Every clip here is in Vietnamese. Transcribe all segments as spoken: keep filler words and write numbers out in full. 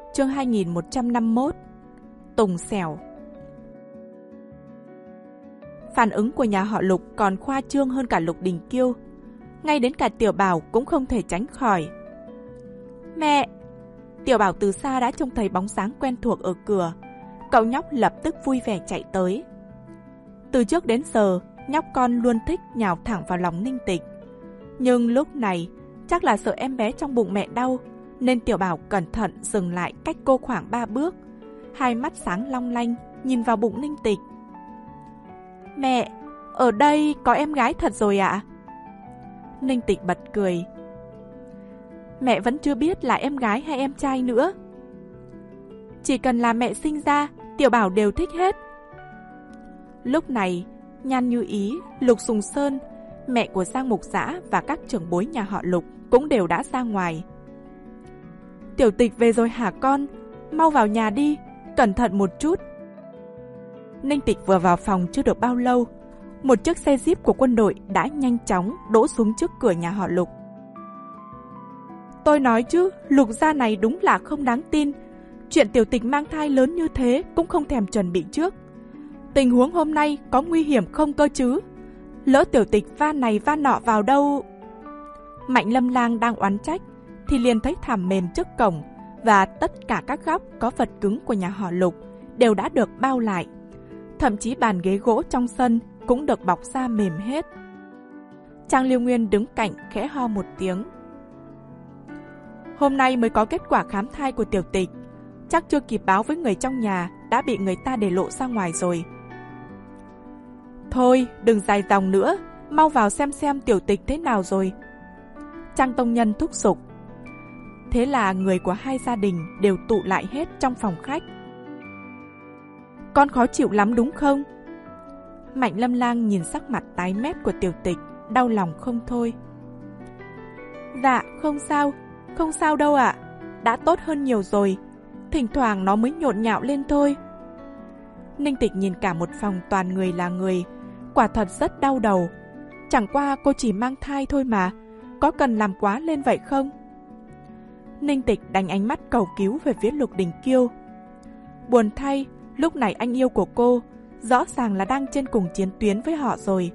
Chương hai nghìn một trăm năm mươi mốt. Tùng xẻo. Phản ứng của nhà họ Lục còn khoa trương hơn cả Lục Đình Kiêu. Ngay đến cả Tiểu Bảo cũng không thể tránh khỏi. Mẹ! Tiểu Bảo từ xa đã trông thấy bóng dáng quen thuộc ở cửa. Cậu nhóc lập tức vui vẻ chạy tới. Từ trước đến giờ, nhóc con luôn thích nhào thẳng vào lòng Ninh Tịch. Nhưng lúc này, chắc là sợ em bé trong bụng mẹ đau, nên Tiểu Bảo cẩn thận dừng lại cách cô khoảng ba bước. Hai mắt sáng long lanh, nhìn vào bụng Ninh Tịch. Mẹ, ở đây có em gái thật rồi ạ? Ninh Tịch bật cười. Mẹ vẫn chưa biết là em gái hay em trai nữa. Chỉ cần là mẹ sinh ra, Tiểu Bảo đều thích hết. Lúc này, Nhan Như Ý, Lục Sùng Sơn, mẹ của Giang Mục Dã và các trưởng bối nhà họ Lục cũng đều đã ra ngoài. Tiểu Tịch về rồi hả con? Mau vào nhà đi, cẩn thận một chút. Ninh Tịch vừa vào phòng chưa được bao lâu, một chiếc xe jeep của quân đội đã nhanh chóng đỗ xuống trước cửa nhà họ Lục. Tôi nói chứ, Lục gia này đúng là không đáng tin. Chuyện Tiểu Tịch mang thai lớn như thế cũng không thèm chuẩn bị trước. Tình huống hôm nay có nguy hiểm không cơ chứ? Lỡ Tiểu Tịch va này va nọ vào đâu? Mạnh Lâm Lang đang oán trách thì liền thấy thảm mềm trước cổng, và tất cả các góc có vật cứng của nhà họ Lục đều đã được bao lại. Thậm chí bàn ghế gỗ trong sân cũng được bọc da mềm hết. Trang Liêu Nguyên đứng cạnh khẽ ho một tiếng. Hôm nay mới có kết quả khám thai của Tiểu Tịch, chắc chưa kịp báo với người trong nhà đã bị người ta để lộ ra ngoài rồi. Thôi, đừng dài dòng nữa, mau vào xem xem Tiểu Tịch thế nào rồi. Trang Tông Nhân thúc giục. Thế là người của hai gia đình đều tụ lại hết trong phòng khách. Con khó chịu lắm đúng không? Mạnh Lâm Lang nhìn sắc mặt tái mét của Tiểu Tịch, đau lòng không thôi. Dạ, không sao, không sao đâu ạ, đã tốt hơn nhiều rồi, thỉnh thoảng nó mới nhộn nhạo lên thôi. Ninh Tịch nhìn cả một phòng toàn người là người, quả thật rất đau đầu. Chẳng qua cô chỉ mang thai thôi mà, có cần làm quá lên vậy không? Ninh Tịch đánh ánh mắt cầu cứu về phía Lục Đình Kiêu. Buồn thay, lúc này anh yêu của cô rõ ràng là đang trên cùng chiến tuyến với họ rồi.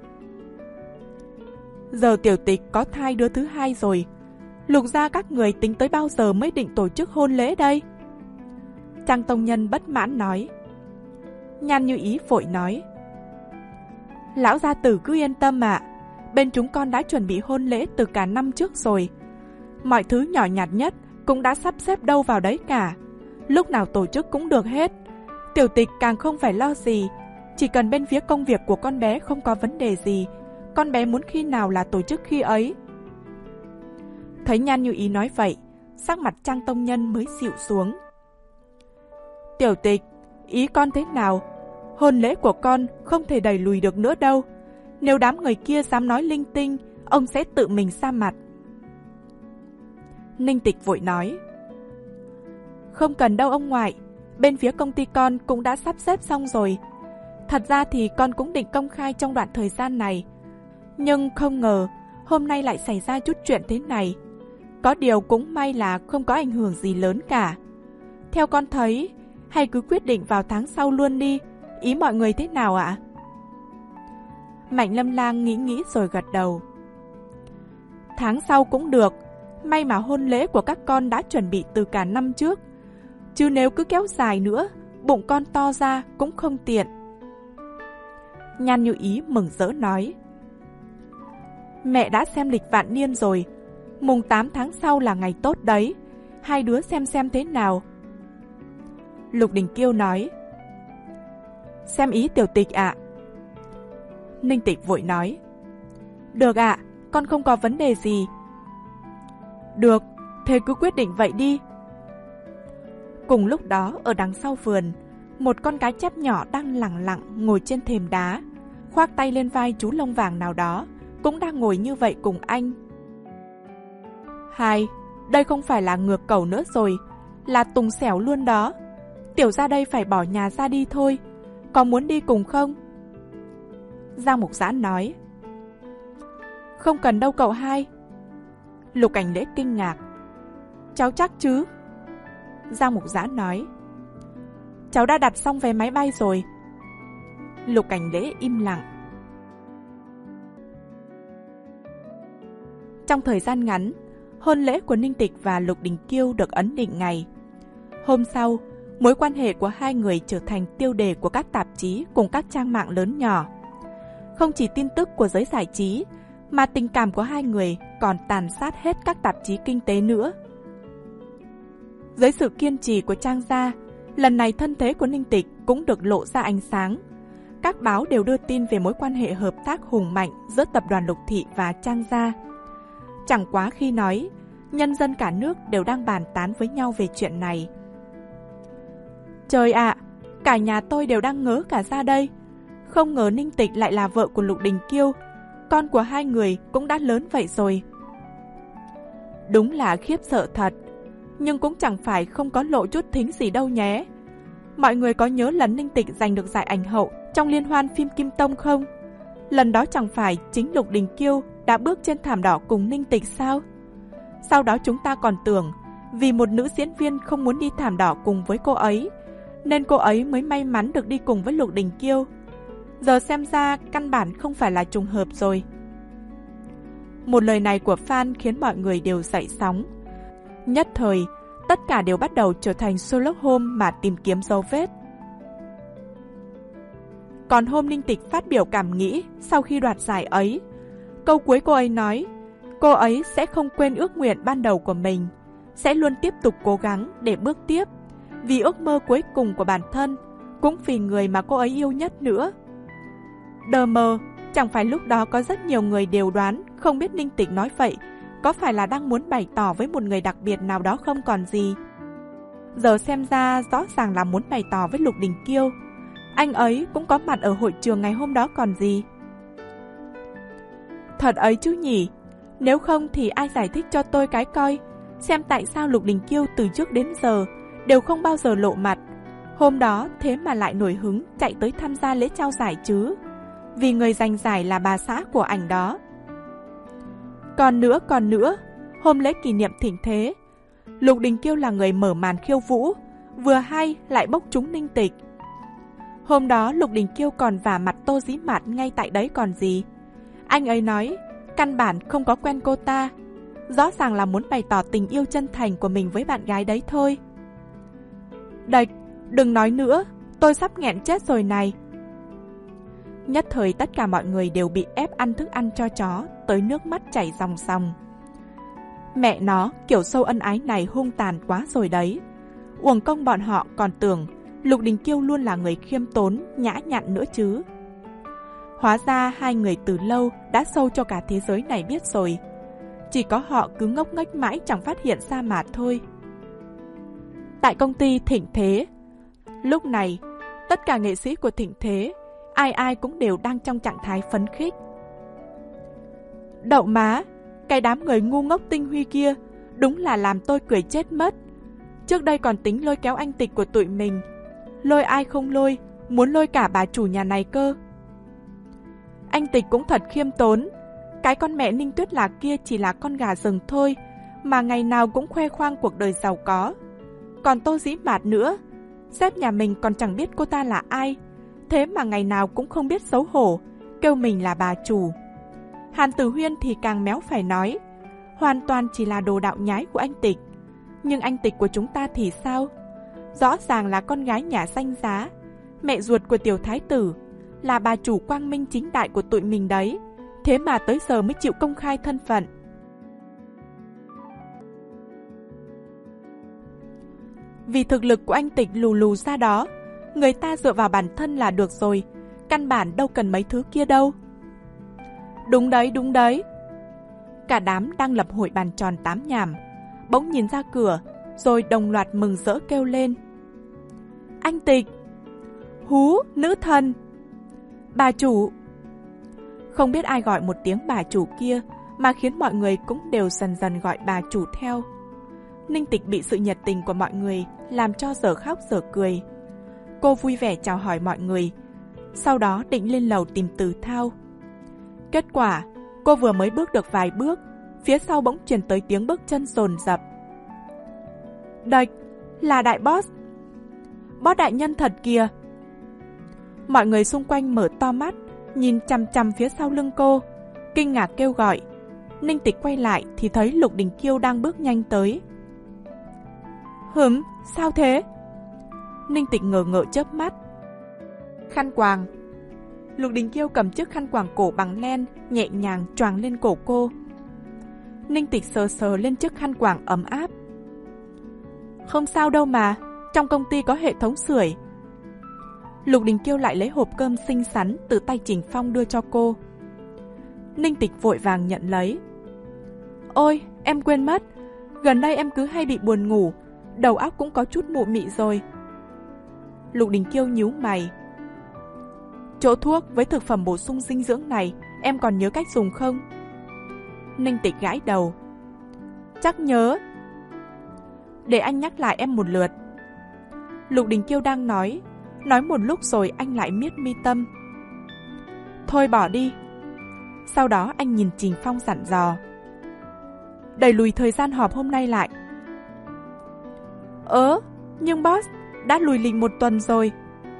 Giờ Tiểu Tịch có thai đứa thứ hai rồi, Lục gia các người tính tới bao giờ mới định tổ chức hôn lễ đây? Trang Tông Nhân bất mãn nói. Nhan Như Ý vội nói. Lão gia tử cứ yên tâm ạ, bên chúng con đã chuẩn bị hôn lễ từ cả năm trước rồi. Mọi thứ nhỏ nhặt nhất cũng đã sắp xếp đâu vào đấy cả, lúc nào tổ chức cũng được hết. Tiểu Tịch càng không phải lo gì, chỉ cần bên phía công việc của con bé không có vấn đề gì, con bé muốn khi nào là tổ chức khi ấy. Thấy Nhan Như Ý nói vậy, sắc mặt Trang Tông Nhân mới dịu xuống. Tiểu Tịch, ý con thế nào? Hôn lễ của con không thể đẩy lùi được nữa đâu. Nếu đám người kia dám nói linh tinh, ông sẽ tự mình sa mặt. Ninh Tịch vội nói. Không cần đâu ông ngoại, bên phía công ty con cũng đã sắp xếp xong rồi. Thật ra thì con cũng định công khai trong đoạn thời gian này, nhưng không ngờ hôm nay lại xảy ra chút chuyện thế này. Có điều cũng may là không có ảnh hưởng gì lớn cả. Theo con thấy, hay cứ quyết định vào tháng sau luôn đi, ý mọi người thế nào ạ? Mạnh Lâm Lang nghĩ nghĩ rồi gật đầu. Tháng sau cũng được, may mà hôn lễ của các con đã chuẩn bị từ cả năm trước, chứ nếu cứ kéo dài nữa, bụng con to ra cũng không tiện. Nhan Như Ý mừng rỡ nói. Mẹ đã xem lịch vạn niên rồi, mùng tám tháng sau là ngày tốt đấy, hai đứa xem xem thế nào. Lục Đình Kiêu nói. Xem ý Tiểu Tịch ạ. Ninh Tịch vội nói. Được ạ, con không có vấn đề gì. Được, thế cứ quyết định vậy đi. Cùng lúc đó ở đằng sau vườn, một con cá chép nhỏ đang lẳng lặng ngồi trên thềm đá, khoác tay lên vai chú lông vàng nào đó, cũng đang ngồi như vậy cùng anh. Hai, đây không phải là ngược cầu nữa rồi, là Tùng xẻo luôn đó. Tiểu ra đây phải bỏ nhà ra đi thôi, có muốn đi cùng không? Giang Mục Dã nói. Không cần đâu cậu hai. Lục Cảnh Lễ kinh ngạc. Cháu chắc chứ? Giang Mục Giã nói: cháu đã đặt xong vé máy bay rồi. Lục Cảnh Lễ im lặng. Trong thời gian ngắn, hôn lễ của Ninh Tịch và Lục Đình Kiêu được ấn định ngày. Hôm sau, mối quan hệ của hai người trở thành tiêu đề của các tạp chí cùng các trang mạng lớn nhỏ. Không chỉ tin tức của giới giải trí, mà tình cảm của hai người còn tàn sát hết các tạp chí kinh tế nữa. Dưới sự kiên trì của Trang gia, lần này thân thế của Ninh Tịch cũng được lộ ra ánh sáng. Các báo đều đưa tin về mối quan hệ hợp tác hùng mạnh giữa tập đoàn Lục Thị và Trang gia. Chẳng quá khi nói, nhân dân cả nước đều đang bàn tán với nhau về chuyện này. Trời ạ, cả nhà tôi đều đang ngớ cả ra đây. Không ngờ Ninh Tịch lại là vợ của Lục Đình Kiêu. Con của hai người cũng đã lớn vậy rồi. Đúng là khiếp sợ thật. Nhưng cũng chẳng phải không có lộ chút thính gì đâu nhé. Mọi người có nhớ lần Ninh Tịch giành được giải ảnh hậu trong liên hoan phim Kim Tông không? Lần đó chẳng phải chính Lục Đình Kiêu đã bước trên thảm đỏ cùng Ninh Tịch sao? Sau đó chúng ta còn tưởng vì một nữ diễn viên không muốn đi thảm đỏ cùng với cô ấy, nên cô ấy mới may mắn được đi cùng với Lục Đình Kiêu. Giờ xem ra căn bản không phải là trùng hợp rồi. Một lời này của fan khiến mọi người đều dậy sóng. Nhất thời, tất cả đều bắt đầu trở thành Sherlock Holmes mà tìm kiếm dấu vết. Còn hôm Ninh Tịch phát biểu cảm nghĩ sau khi đoạt giải ấy, câu cuối cô ấy nói, cô ấy sẽ không quên ước nguyện ban đầu của mình, sẽ luôn tiếp tục cố gắng để bước tiếp, vì ước mơ cuối cùng của bản thân, cũng vì người mà cô ấy yêu nhất nữa. Đờ mờ, chẳng phải lúc đó có rất nhiều người đều đoán không biết Ninh Tịch nói vậy có phải là đang muốn bày tỏ với một người đặc biệt nào đó không còn gì. Giờ xem ra rõ ràng là muốn bày tỏ với Lục Đình Kiêu. Anh ấy cũng có mặt ở hội trường ngày hôm đó còn gì. Thật ấy chứ nhỉ. Nếu không thì ai giải thích cho tôi cái coi, xem tại sao Lục Đình Kiêu từ trước đến giờ đều không bao giờ lộ mặt. Hôm đó thế mà lại nổi hứng chạy tới tham gia lễ trao giải chứ. Vì người giành giải là bà xã của ảnh đó. Còn nữa, còn nữa, hôm lễ kỷ niệm thịnh thế, Lục Đình Kiêu là người mở màn khiêu vũ, vừa hay lại bốc trúng Ninh Tịch. Hôm đó Lục Đình Kiêu còn vả mặt Tô Dĩ Mạt ngay tại đấy còn gì. Anh ấy nói, căn bản không có quen cô ta, rõ ràng là muốn bày tỏ tình yêu chân thành của mình với bạn gái đấy thôi. Đạch, đừng nói nữa, tôi sắp nghẹn chết rồi này. Nhất thời tất cả mọi người đều bị ép ăn thức ăn cho chó, tới nước mắt chảy ròng ròng. Mẹ nó, kiểu sâu ân ái này hung tàn quá rồi đấy. Uổng công bọn họ còn tưởng Lục Đình Kiêu luôn là người khiêm tốn, nhã nhặn nữa chứ. Hóa ra hai người từ lâu đã sâu cho cả thế giới này biết rồi. Chỉ có họ cứ ngốc nghếch mãi chẳng phát hiện ra mà thôi. Tại công ty Thịnh Thế, lúc này, tất cả nghệ sĩ của Thịnh Thế, ai ai cũng đều đang trong trạng thái phấn khích. Đậu má, cái đám người ngu ngốc tinh huy kia, đúng là làm tôi cười chết mất. Trước đây còn tính lôi kéo anh Tịch của tụi mình. Lôi ai không lôi, muốn lôi cả bà chủ nhà này cơ. Anh Tịch cũng thật khiêm tốn. Cái con mẹ Ninh Tuyết Lạc kia chỉ là con gà rừng thôi, mà ngày nào cũng khoe khoang cuộc đời giàu có. Còn Tô Dĩ Mạt nữa, sếp nhà mình còn chẳng biết cô ta là ai, thế mà ngày nào cũng không biết xấu hổ, kêu mình là bà chủ. Hàn Tử Huyên thì càng méo phải nói, hoàn toàn chỉ là đồ đạo nhái của anh Tịch. Nhưng anh Tịch của chúng ta thì sao? Rõ ràng là con gái nhà danh giá, mẹ ruột của tiểu thái tử, là bà chủ quang minh chính đại của tụi mình đấy, thế mà tới giờ mới chịu công khai thân phận. Vì thực lực của anh Tịch lù lù ra đó, người ta dựa vào bản thân là được rồi, căn bản đâu cần mấy thứ kia đâu. Đúng đấy, đúng đấy. Cả đám đang lập hội bàn tròn tám nhảm, bỗng nhìn ra cửa, rồi đồng loạt mừng rỡ kêu lên. Anh Tịch! Hú, nữ thần! Bà chủ! Không biết ai gọi một tiếng bà chủ kia, mà khiến mọi người cũng đều dần dần gọi bà chủ theo. Ninh Tịch bị sự nhiệt tình của mọi người làm cho dở khóc dở cười. Cô vui vẻ chào hỏi mọi người, sau đó định lên lầu tìm Từ Thao. Kết quả, cô vừa mới bước được vài bước, phía sau bỗng truyền tới tiếng bước chân dồn dập. Đạch, là đại boss. Boss đại nhân thật kìa. Mọi người xung quanh mở to mắt, nhìn chằm chằm phía sau lưng cô, kinh ngạc kêu gọi. Ninh Tịch quay lại thì thấy Lục Đình Kiêu đang bước nhanh tới. Hửm, sao thế? Ninh Tịch ngờ ngợ chớp mắt. Khăn quàng. Lục Đình Kiêu cầm chiếc khăn quàng cổ bằng len, nhẹ nhàng choàng lên cổ cô. Ninh Tịch sờ sờ lên chiếc khăn quàng ấm áp. Không sao đâu mà, trong công ty có hệ thống sưởi. Lục Đình Kiêu lại lấy hộp cơm xinh xắn từ tay Trình Phong đưa cho cô. Ninh Tịch vội vàng nhận lấy. Ôi, em quên mất, gần đây em cứ hay bị buồn ngủ, đầu óc cũng có chút mụ mị rồi. Lục Đình Kiêu nhíu mày. Chỗ thuốc với thực phẩm bổ sung dinh dưỡng này em còn nhớ cách dùng không? Ninh Tịch gãi đầu. Chắc nhớ. Để anh nhắc lại em một lượt. Lục Đình Kiêu đang nói, nói một lúc rồi anh lại miết mi tâm. Thôi bỏ đi. Sau đó anh nhìn Trình Phong dặn dò. Đẩy lùi thời gian họp hôm nay lại. Ớ, nhưng boss, đã lùi lịch một tuần rồi.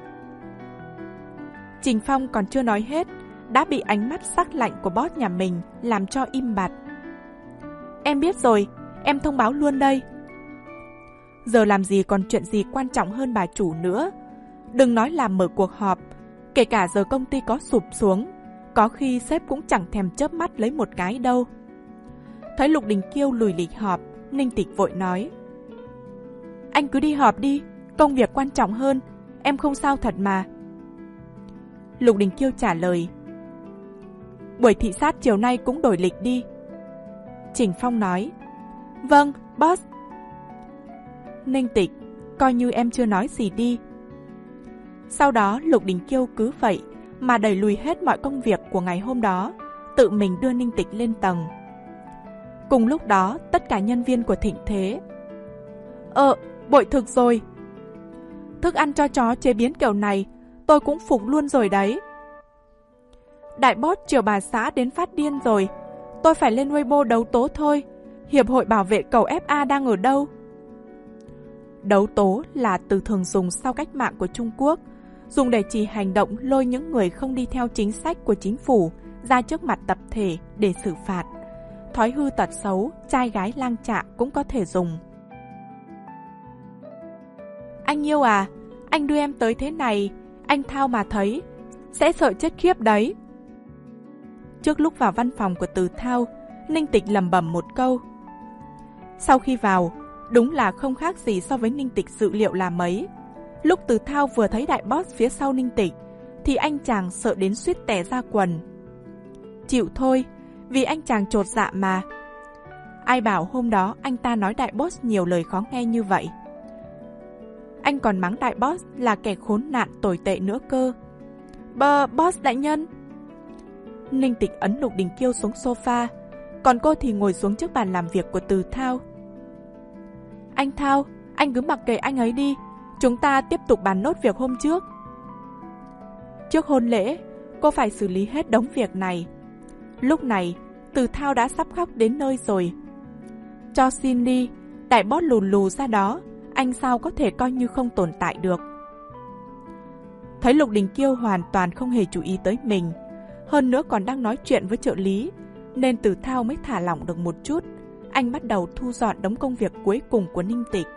Trình Phong còn chưa nói hết, đã bị ánh mắt sắc lạnh của boss nhà mình làm cho im bặt. Em biết rồi, em thông báo luôn đây. Giờ làm gì còn chuyện gì quan trọng hơn bà chủ nữa. Đừng nói là mở cuộc họp, kể cả giờ công ty có sụp xuống, có khi sếp cũng chẳng thèm chớp mắt lấy một cái đâu. Thấy Lục Đình Kiêu lùi lịch họp, Ninh Tịch vội nói. Anh cứ đi họp đi, công việc quan trọng hơn, em không sao thật mà. Lục Đình Kiêu trả lời. Buổi thị sát chiều nay cũng đổi lịch đi. Trình Phong nói. Vâng, boss. Ninh Tịch, coi như em chưa nói gì đi. Sau đó Lục Đình Kiêu cứ vậy mà đẩy lùi hết mọi công việc của ngày hôm đó, tự mình đưa Ninh Tịch lên tầng. Cùng lúc đó, tất cả nhân viên của Thịnh Thế. Ờ, bội thực rồi. Thức ăn cho chó chế biến kiểu này, tôi cũng phục luôn rồi đấy. Đại boss chiều bà xã đến phát điên rồi. Tôi phải lên Weibo đấu tố thôi. Hiệp hội bảo vệ cầu ép a đang ở đâu? Đấu tố là từ thường dùng sau cách mạng của Trung Quốc, dùng để chỉ hành động lôi những người không đi theo chính sách của chính phủ ra trước mặt tập thể để xử phạt. Thói hư tật xấu, trai gái lang chạ cũng có thể dùng. Anh yêu à, anh đưa em tới thế này, anh Thao mà thấy, sẽ sợ chết khiếp đấy. Trước lúc vào văn phòng của Từ Thao, Ninh Tịch lẩm bẩm một câu. Sau khi vào, đúng là không khác gì so với Ninh Tịch dự liệu là mấy. Lúc Từ Thao vừa thấy đại boss phía sau Ninh Tịch, thì anh chàng sợ đến suýt tè ra quần. Chịu thôi, vì anh chàng chột dạ mà. Ai bảo hôm đó anh ta nói đại boss nhiều lời khó nghe như vậy. Anh còn mắng đại boss là kẻ khốn nạn tồi tệ nữa cơ. Bờ, boss đại nhân. Ninh Tịch ấn Lục Đình Kiêu xuống sofa, còn cô thì ngồi xuống trước bàn làm việc của Từ Thao. Anh Thao, anh cứ mặc kệ anh ấy đi, chúng ta tiếp tục bàn nốt việc hôm trước. Trước hôn lễ, cô phải xử lý hết đống việc này. Lúc này, Từ Thao đã sắp khóc đến nơi rồi. Cho xin đi, đại boss lù lù ra đó, anh sao có thể coi như không tồn tại được. Thấy Lục Đình Kiêu hoàn toàn không hề chú ý tới mình, hơn nữa còn đang nói chuyện với trợ lý, nên Từ Thao mới thả lỏng được một chút. Anh bắt đầu thu dọn đống công việc cuối cùng của Ninh Tịch.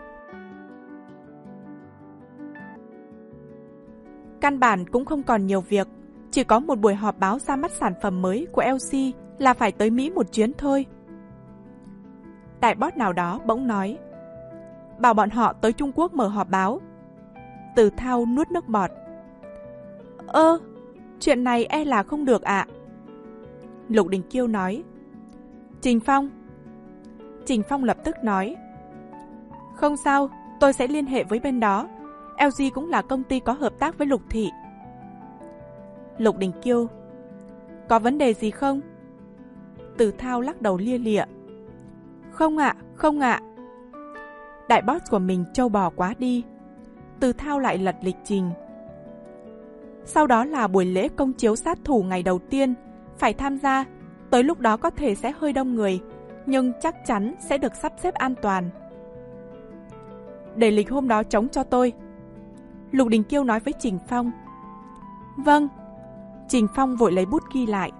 Căn bản cũng không còn nhiều việc, chỉ có một buổi họp báo ra mắt sản phẩm mới của lờ xê là phải tới Mỹ một chuyến thôi. Đại boss nào đó bỗng nói, bảo bọn họ tới Trung Quốc mở họp báo. Từ Thao nuốt nước bọt. Ơ, chuyện này e là không được ạ. Lục Đình Kiêu nói. Trình Phong. Trình Phong lập tức nói, không sao, tôi sẽ liên hệ với bên đó. lờ giê cũng là công ty có hợp tác với Lục Thị. Lục Đình Kiêu. Có vấn đề gì không? Từ Thao lắc đầu lia lịa. Không ạ, không ạ. Đại boss của mình trâu bò quá đi. Từ Thao lại lật lịch trình. Sau đó là buổi lễ công chiếu sát thủ ngày đầu tiên, phải tham gia. Tới lúc đó có thể sẽ hơi đông người, nhưng chắc chắn sẽ được sắp xếp an toàn. để lịch hôm đó trống cho tôi. Lục Đình Kiêu nói với Trình Phong. Vâng. Trình Phong vội lấy bút ghi lại.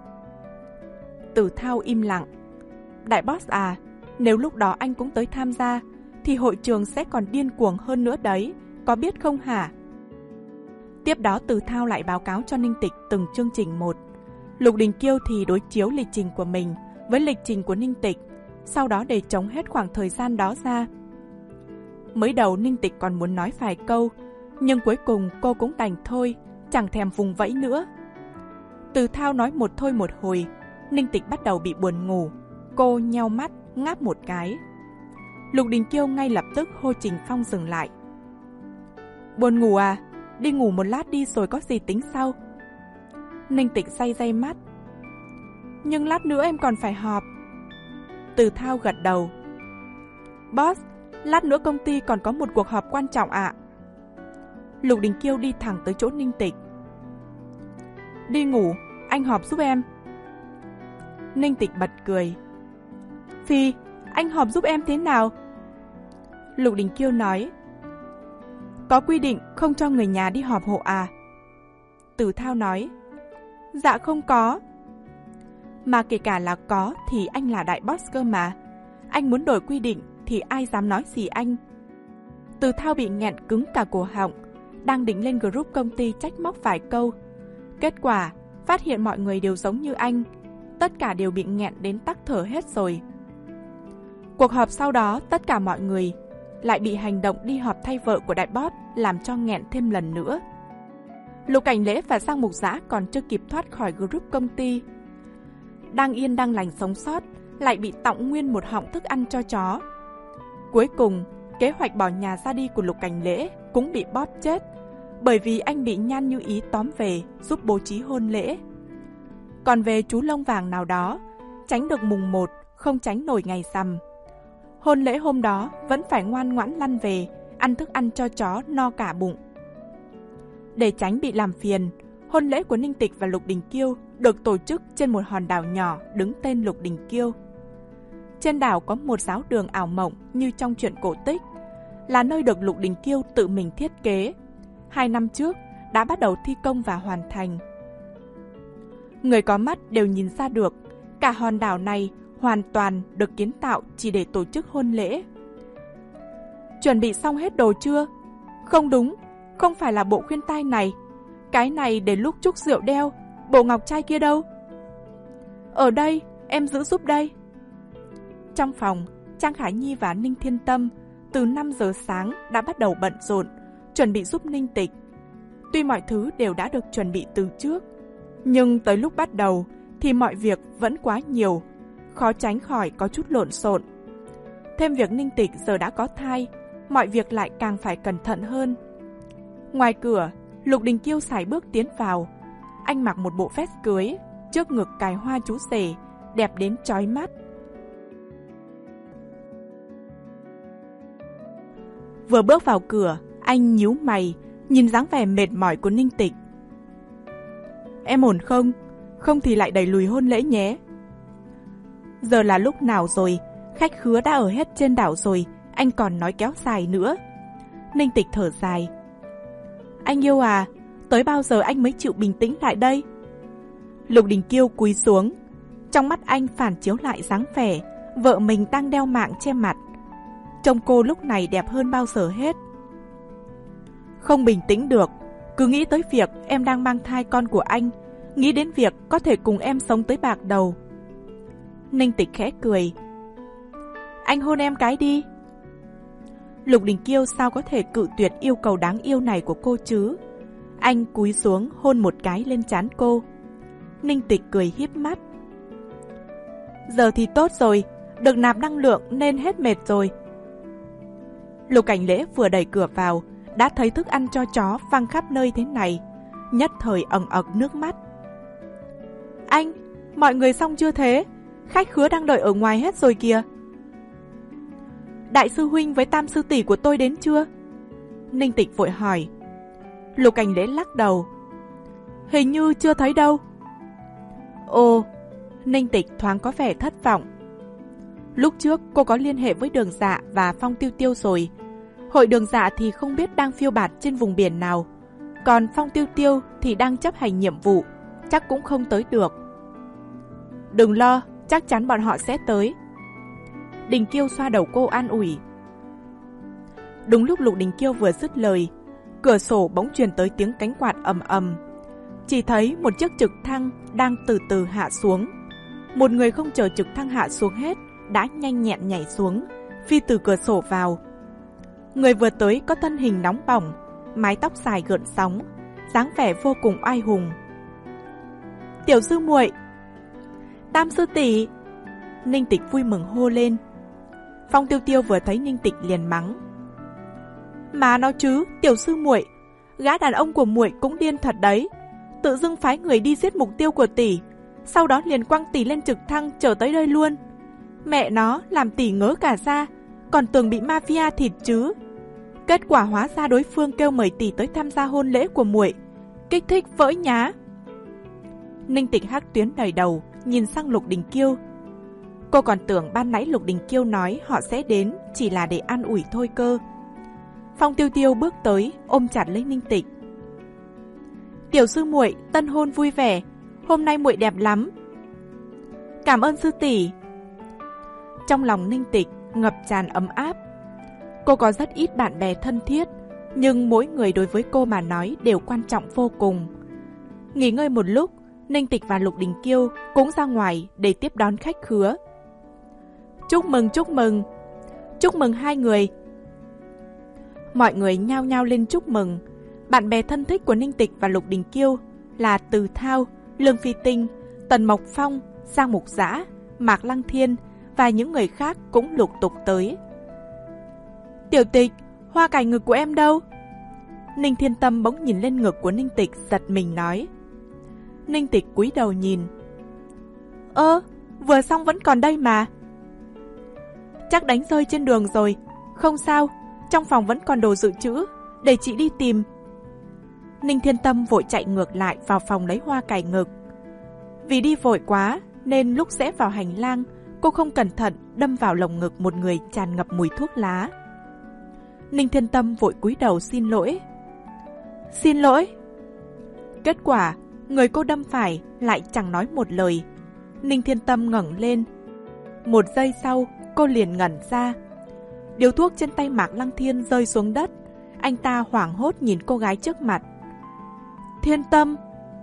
Tử Thao im lặng. Đại boss à, nếu lúc đó anh cũng tới tham gia, thì hội trường sẽ còn điên cuồng hơn nữa đấy, có biết không hả? Tiếp đó Tử Thao lại báo cáo cho Ninh Tịch từng chương trình một. Lục Đình Kiêu thì đối chiếu lịch trình của mình với lịch trình của Ninh Tịch, sau đó để trống hết khoảng thời gian đó ra. Mới đầu Ninh Tịch còn muốn nói vài câu, nhưng cuối cùng cô cũng đành thôi, chẳng thèm vùng vẫy nữa. Tử Thao nói một thôi một hồi, Ninh Tịch bắt đầu bị buồn ngủ. Cô nheo mắt, ngáp một cái. Lục Đình Kiêu ngay lập tức hô Trình Phong dừng lại. Buồn ngủ à? Đi ngủ một lát đi rồi có gì tính sau. Ninh Tịch day day mắt. Nhưng lát nữa em còn phải họp. Tử Thao gật đầu. Boss, lát nữa công ty còn có một cuộc họp quan trọng ạ. Lục Đình Kiêu đi thẳng tới chỗ Ninh Tịch. Đi ngủ, anh họp giúp em. Ninh Tịch bật cười. Phi, anh họp giúp em thế nào? Lục Đình Kiêu nói. Có quy định không cho người nhà đi họp hộ à? Tử Thao nói. Dạ không có. Mà kể cả là có thì anh là đại boss cơ mà. Anh muốn đổi quy định thì ai dám nói gì anh. Tử Thao bị nghẹn cứng cả cổ họng, đang định lên group công ty trách móc vài câu. Kết quả, phát hiện mọi người đều giống như anh. Tất cả đều bị nghẹn đến tắc thở hết rồi. Cuộc họp sau đó, tất cả mọi người lại bị hành động đi họp thay vợ của đại boss làm cho nghẹn thêm lần nữa. Lục Cảnh Lễ và Giang Mục Dã còn chưa kịp thoát khỏi group công ty. Đang yên đang lành sống sót, lại bị tọng nguyên một họng thức ăn cho chó. Cuối cùng, kế hoạch bỏ nhà ra đi của Lục Cảnh Lễ cũng bị bóp chết, bởi vì anh bị Nhan Như Ý tóm về giúp bố trí hôn lễ. Còn về chú lông vàng nào đó, tránh được mùng một, không tránh nổi ngày rằm. Hôn lễ hôm đó vẫn phải ngoan ngoãn lăn về, ăn thức ăn cho chó no cả bụng. Để tránh bị làm phiền, hôn lễ của Ninh Tịch và Lục Đình Kiêu được tổ chức trên một hòn đảo nhỏ đứng tên Lục Đình Kiêu. Trên đảo có một giáo đường ảo mộng như trong truyện cổ tích, là nơi được Lục Đình Kiêu tự mình thiết kế. Hai năm trước đã bắt đầu thi công và hoàn thành. Người có mắt đều nhìn ra được, cả hòn đảo này hoàn toàn được kiến tạo chỉ để tổ chức hôn lễ. Chuẩn bị xong hết đồ chưa? Không đúng, không phải là bộ khuyên tai này. Cái này để lúc chúc rượu đeo, bộ ngọc trai kia đâu? Ở đây, em giữ giúp đây. Trong phòng, Trang Khải Nhi và Ninh Thiên Tâm từ năm giờ sáng đã bắt đầu bận rộn, chuẩn bị giúp Ninh Tịch. Tuy mọi thứ đều đã được chuẩn bị từ trước, nhưng tới lúc bắt đầu thì mọi việc vẫn quá nhiều, khó tránh khỏi có chút lộn xộn. Thêm việc Ninh Tịch giờ đã có thai, mọi việc lại càng phải cẩn thận hơn. Ngoài cửa, Lục Đình Kiêu sải bước tiến vào. Anh mặc một bộ vest cưới, trước ngực cài hoa chú rể, đẹp đến chói mắt. Vừa bước vào cửa, anh nhíu mày, nhìn dáng vẻ mệt mỏi của Ninh Tịch. Em ổn không? Không thì lại đẩy lùi hôn lễ nhé. Giờ là lúc nào rồi? Khách khứa đã ở hết trên đảo rồi, anh còn nói kéo dài nữa. Ninh Tịch thở dài. Anh yêu à, tới bao giờ anh mới chịu bình tĩnh lại đây? Lục Đình Kiêu cúi xuống. Trong mắt anh phản chiếu lại dáng vẻ vợ mình đang đeo mạng che mặt. Trông cô lúc này đẹp hơn bao giờ hết. Không bình tĩnh được, cứ nghĩ tới việc em đang mang thai con của anh, nghĩ đến việc có thể cùng em sống tới bạc đầu. Ninh Tịch khẽ cười. Anh hôn em cái đi. Lục Đình Kiêu sao có thể cự tuyệt yêu cầu đáng yêu này của cô chứ? Anh cúi xuống hôn một cái lên trán cô. Ninh Tịch cười híp mắt. Giờ thì tốt rồi, được nạp năng lượng nên hết mệt rồi. Lục Cảnh Lễ vừa đẩy cửa vào, đã thấy thức ăn cho chó văng khắp nơi thế này, nhất thời ẩn ẩn nước mắt. Anh, mọi người xong chưa thế? Khách khứa đang đợi ở ngoài hết rồi kìa. Đại sư huynh với tam sư tỷ của tôi đến chưa? Ninh Tịch vội hỏi. Lục Cảnh Lễ lắc đầu. Hình như chưa thấy đâu. Ồ, Ninh Tịch thoáng có vẻ thất vọng. Lúc trước cô có liên hệ với Đường Dạ và Phong Tiêu Tiêu rồi. Hội Đường Dạ thì không biết đang phiêu bạt trên vùng biển nào, còn Phong Tiêu Tiêu thì đang chấp hành nhiệm vụ, chắc cũng không tới được. Đừng lo, chắc chắn bọn họ sẽ tới. Đình Kiêu xoa đầu cô an ủi. Đúng lúc Lục Đình Kiêu vừa dứt lời, cửa sổ bỗng truyền tới tiếng cánh quạt ầm ầm. Chỉ thấy một chiếc trực thăng đang từ từ hạ xuống. Một người không chờ trực thăng hạ xuống hết đã nhanh nhẹn nhảy xuống, phi từ cửa sổ vào. Người vừa tới có thân hình nóng bỏng, mái tóc dài gợn sóng, dáng vẻ vô cùng oai hùng. Tiểu sư muội, Tam sư tỷ! Ninh Tịch vui mừng hô lên. Phong Tiêu Tiêu vừa thấy Ninh Tịch liền mắng. Mà nó chứ, tiểu sư muội, gã đàn ông của muội cũng điên thật đấy. Tự dưng phái người đi giết mục tiêu của tỷ, sau đó liền quăng tỷ lên trực thăng trở tới đây luôn. Mẹ nó làm tỷ ngớ cả ra, còn tưởng bị mafia thịt chứ. Kết quả hóa ra đối phương kêu mời tỷ tới tham gia hôn lễ của muội, kích thích vỡ nhá. Ninh Tịch hắc tuyến đầy đầu, nhìn sang Lục Đình Kiêu. Cô còn tưởng ban nãy Lục Đình Kiêu nói họ sẽ đến chỉ là để an ủi thôi cơ. Phong Tiêu Tiêu bước tới, ôm chặt lấy Ninh Tịch. Tiểu sư muội, tân hôn vui vẻ, hôm nay muội đẹp lắm. Cảm ơn sư tỷ. Trong lòng Ninh Tịch ngập tràn ấm áp. Cô có rất ít bạn bè thân thiết, nhưng mỗi người đối với cô mà nói đều quan trọng vô cùng. Nghỉ ngơi một lúc, Ninh Tịch và Lục Đình Kiêu cũng ra ngoài để tiếp đón khách khứa. Chúc mừng, chúc mừng, chúc mừng hai người. Mọi người nhao nhao lên chúc mừng. Bạn bè thân thích của Ninh Tịch và Lục Đình Kiêu là Từ Thao, Lương Phi Tinh, Tần Mộc Phong, Giang Mục Dã, Mạc Lăng Thiên và những người khác cũng lục tục tới. Tiểu Tịch, hoa cải ngực của em đâu? Ninh Thiên Tâm bỗng nhìn lên ngực của Ninh Tịch, giật mình nói. Ninh Tịch cúi đầu nhìn. Ơ, vừa xong vẫn còn đây mà. Chắc đánh rơi trên đường rồi. Không sao, trong phòng vẫn còn đồ dự trữ, để chị đi tìm. Ninh Thiên Tâm vội chạy ngược lại vào phòng lấy hoa cải ngực. Vì đi vội quá nên lúc rẽ vào hành lang, cô không cẩn thận đâm vào lồng ngực một người tràn ngập mùi thuốc lá. Ninh Thiên Tâm vội cúi đầu xin lỗi. Xin lỗi. Kết quả, người cô đâm phải lại chẳng nói một lời. Ninh Thiên Tâm ngẩng lên. Một giây sau, cô liền ngẩn ra. Điếu thuốc trên tay Mạc Lăng Thiên rơi xuống đất. Anh ta hoảng hốt nhìn cô gái trước mặt. Thiên Tâm!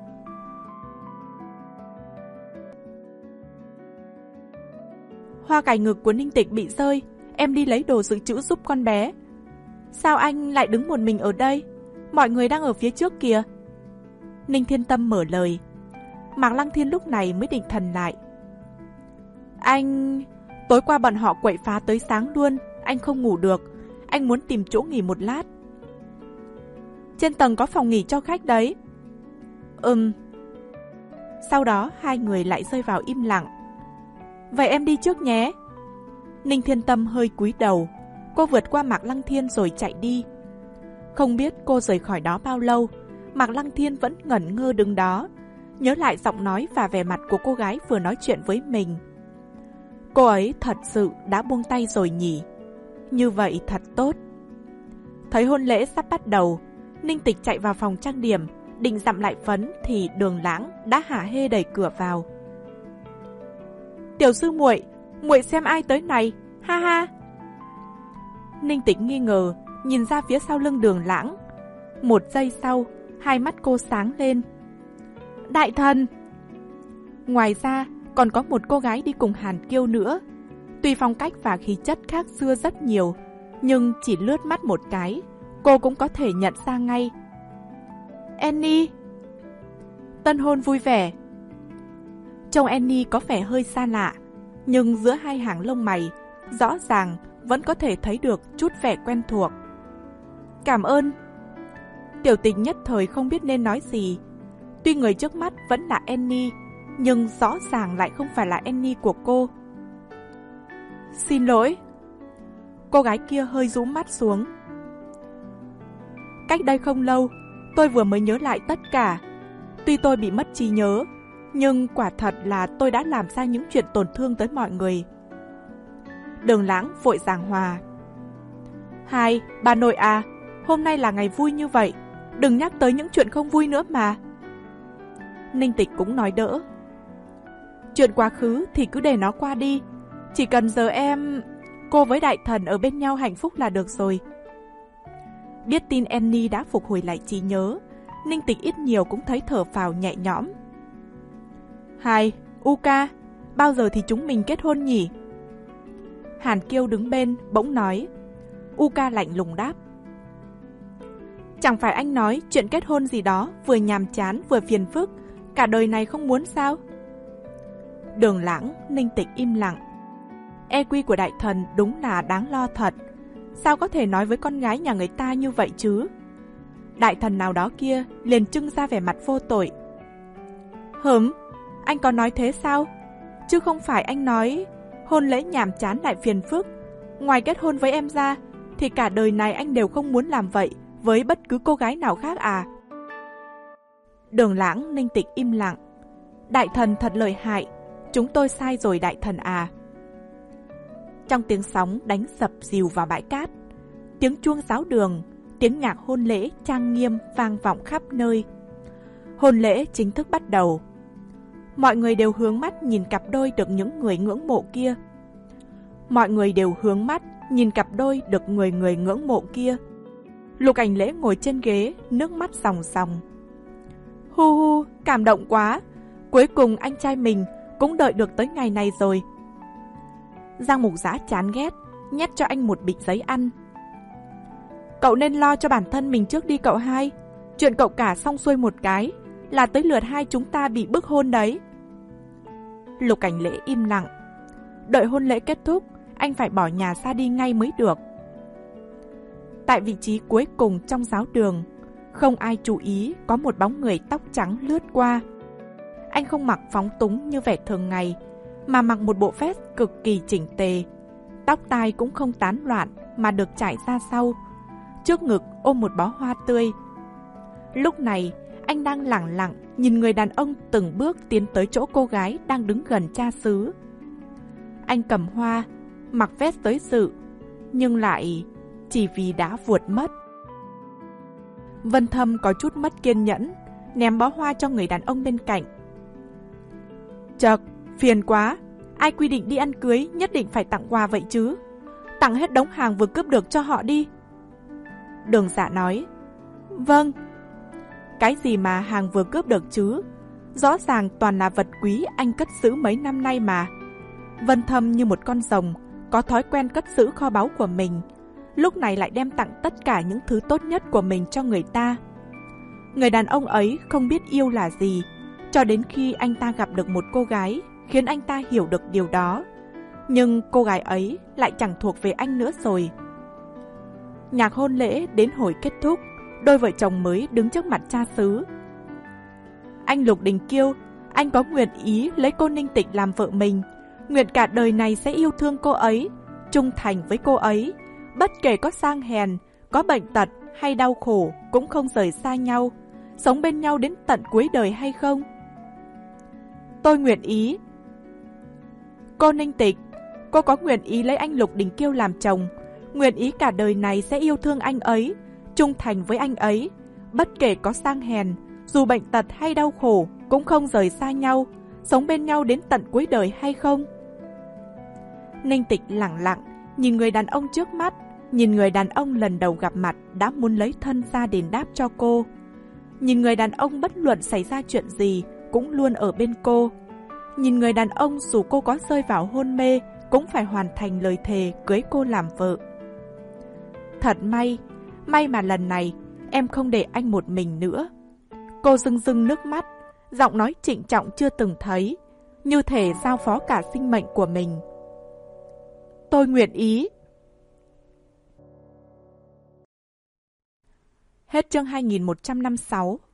Hoa cải ngực của Ninh Tịch bị rơi, em đi lấy đồ dự trữ giúp con bé. Sao anh lại đứng một mình ở đây? Mọi người đang ở phía trước kìa. Ninh Thiên Tâm mở lời. Mạc Lăng Thiên lúc này mới định thần lại. Anh... Tối qua bọn họ quậy phá tới sáng luôn, anh không ngủ được. Anh muốn tìm chỗ nghỉ một lát. Trên tầng có phòng nghỉ cho khách đấy. Ừm. Sau đó hai người lại rơi vào im lặng. Vậy em đi trước nhé. Ninh Thiên Tâm hơi cúi đầu. Cô vượt qua Mạc Lăng Thiên rồi chạy đi. Không biết cô rời khỏi đó bao lâu, Mạc Lăng Thiên vẫn ngẩn ngơ đứng đó, nhớ lại giọng nói và vẻ mặt của cô gái vừa nói chuyện với mình. Cô ấy thật sự đã buông tay rồi nhỉ? Như vậy thật tốt. Thấy hôn lễ sắp bắt đầu, Ninh Tịch chạy vào phòng trang điểm, định dặm lại phấn thì Đường Lãng đã hả hê đẩy cửa vào. Tiểu sư muội, muội xem ai tới này, ha ha. Ninh Tịch nghi ngờ, nhìn ra phía sau lưng Đường Lãng. Một giây sau, hai mắt cô sáng lên. Đại thần! Ngoài ra, còn có một cô gái đi cùng Hàn Kiêu nữa. Tuy phong cách và khí chất khác xưa rất nhiều, nhưng chỉ lướt mắt một cái, cô cũng có thể nhận ra ngay. Annie! Tân hôn vui vẻ. Trông Annie có vẻ hơi xa lạ, nhưng giữa hai hàng lông mày, rõ ràng vẫn có thể thấy được chút vẻ quen thuộc. Cảm ơn. Tiểu Tình nhất thời không biết nên nói gì. Tuy người trước mắt vẫn là Annie, nhưng rõ ràng lại không phải là Annie của cô. Xin lỗi. Cô gái kia hơi rũ mắt xuống. Cách đây không lâu, tôi vừa mới nhớ lại tất cả. Tuy tôi bị mất trí nhớ, nhưng quả thật là tôi đã làm ra những chuyện tổn thương tới mọi người. Đường Lãng vội giảng hòa. Hai, bà nội à, hôm nay là ngày vui như vậy, đừng nhắc tới những chuyện không vui nữa mà. Ninh Tịch cũng nói đỡ. Chuyện quá khứ thì cứ để nó qua đi, chỉ cần giờ em, cô với Đại Thần ở bên nhau hạnh phúc là được rồi. Biết tin Annie đã phục hồi lại trí nhớ, Ninh Tịch ít nhiều cũng thấy thở phào nhẹ nhõm. Hai, Uka, bao giờ thì chúng mình kết hôn nhỉ? Hàn Kiêu đứng bên bỗng nói. Uka lạnh lùng đáp. Chẳng phải anh nói chuyện kết hôn gì đó vừa nhàm chán vừa phiền phức, cả đời này không muốn sao? Đường Lãng, Ninh Tịch im lặng. e quy của Đại Thần đúng là đáng lo thật. Sao có thể nói với con gái nhà người ta như vậy chứ? Đại Thần nào đó kia liền trưng ra vẻ mặt vô tội. Hửm, anh có nói thế sao? Chứ không phải anh nói hôn lễ nhàm chán lại phiền phức. Ngoài kết hôn với em ra thì cả đời này anh đều không muốn làm vậy với bất cứ cô gái nào khác à? Đường Lãng, Ninh Tịch im lặng. Đại Thần thật lợi hại, chúng tôi sai rồi Đại Thần à. Trong tiếng sóng đánh sập dìu vào bãi cát, tiếng chuông giáo đường, tiếng nhạc hôn lễ trang nghiêm vang vọng khắp nơi. Hôn lễ chính thức bắt đầu. Mọi người đều hướng mắt nhìn cặp đôi được những người ngưỡng mộ kia. Mọi người đều hướng mắt nhìn cặp đôi được người người ngưỡng mộ kia. Lục Ảnh Lễ ngồi trên ghế, nước mắt ròng ròng. Hu hu, cảm động quá. Cuối cùng anh trai mình cũng đợi được tới ngày này rồi. Giang Mục Giã chán ghét, nhét cho anh một bịch giấy ăn. Cậu nên lo cho bản thân mình trước đi cậu hai. Chuyện cậu cả xong xuôi một cái là tới lượt hai chúng ta bị bức hôn đấy. Lục Ảnh Lễ im lặng. Đợi hôn lễ kết thúc, anh phải bỏ nhà ra đi ngay mới được. Tại vị trí cuối cùng trong giáo đường, không ai chú ý có một bóng người tóc trắng lướt qua. Anh không mặc phóng túng như vẻ thường ngày, mà mặc một bộ vest cực kỳ chỉnh tề. Tóc tai cũng không tán loạn mà được trải ra sau. Trước ngực ôm một bó hoa tươi. Lúc này, anh đang lẳng lặng nhìn người đàn ông từng bước tiến tới chỗ cô gái đang đứng gần cha xứ. Anh cầm hoa, mặc vest tới dự, nhưng lại chỉ vì đã vuột mất. Vân Thâm có chút mất kiên nhẫn, ném bó hoa cho người đàn ông bên cạnh. Chật, phiền quá, ai quy định đi ăn cưới nhất định phải tặng quà vậy chứ? Tặng hết đống hàng vừa cướp được cho họ đi. Đường Dạ nói. Vâng. Cái gì mà hàng vừa cướp được chứ? Rõ ràng toàn là vật quý anh cất giữ mấy năm nay mà. Vân Thâm như một con rồng, có thói quen cất giữ kho báu của mình. Lúc này lại đem tặng tất cả những thứ tốt nhất của mình cho người ta. Người đàn ông ấy không biết yêu là gì, cho đến khi anh ta gặp được một cô gái khiến anh ta hiểu được điều đó. Nhưng cô gái ấy lại chẳng thuộc về anh nữa rồi. Nhạc hôn lễ đến hồi kết thúc, đôi vợ chồng mới đứng trước mặt cha xứ. Anh Lục Đình Kiêu, anh có nguyện ý lấy cô Ninh Tịch làm vợ mình, nguyện cả đời này sẽ yêu thương cô ấy, trung thành với cô ấy, bất kể có sang hèn, có bệnh tật hay đau khổ cũng không rời xa nhau, sống bên nhau đến tận cuối đời hay không? Tôi nguyện ý. Cô Ninh Tịch, cô có nguyện ý lấy anh Lục Đình Kiêu làm chồng, nguyện ý cả đời này sẽ yêu thương anh ấy, trung thành với anh ấy, bất kể có sang hèn, dù bệnh tật hay đau khổ cũng không rời xa nhau, sống bên nhau đến tận cuối đời hay không? Ninh Tịch lẳng lặng nhìn người đàn ông trước mắt, nhìn người đàn ông lần đầu gặp mặt đã muốn lấy thân ra đền đáp cho cô, nhìn người đàn ông bất luận xảy ra chuyện gì cũng luôn ở bên cô, nhìn người đàn ông dù cô có rơi vào hôn mê cũng phải hoàn thành lời thề cưới cô làm vợ. Thật may, may mà lần này em không để anh một mình nữa. Cô rưng rưng nước mắt, giọng nói trịnh trọng chưa từng thấy, như thể giao phó cả sinh mệnh của mình. Tôi nguyện ý. Hết chương hai nghìn một trăm năm mươi sáu.